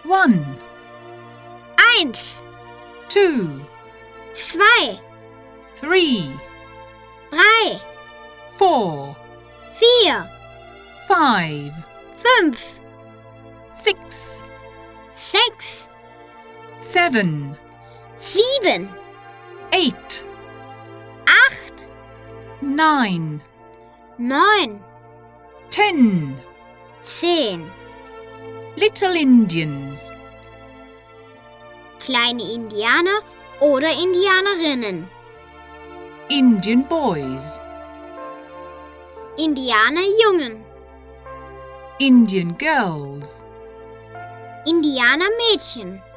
1, 1, 2, 2, 3, 3, 4, 4, 5, 5, 6, 6, 7, 7, 8, 8, 9, 9, 10. 10. Little Indians. Kleine Indianer oder Indianerinnen. Indian boys. Indianerjungen. Indian girls. Indianermädchen.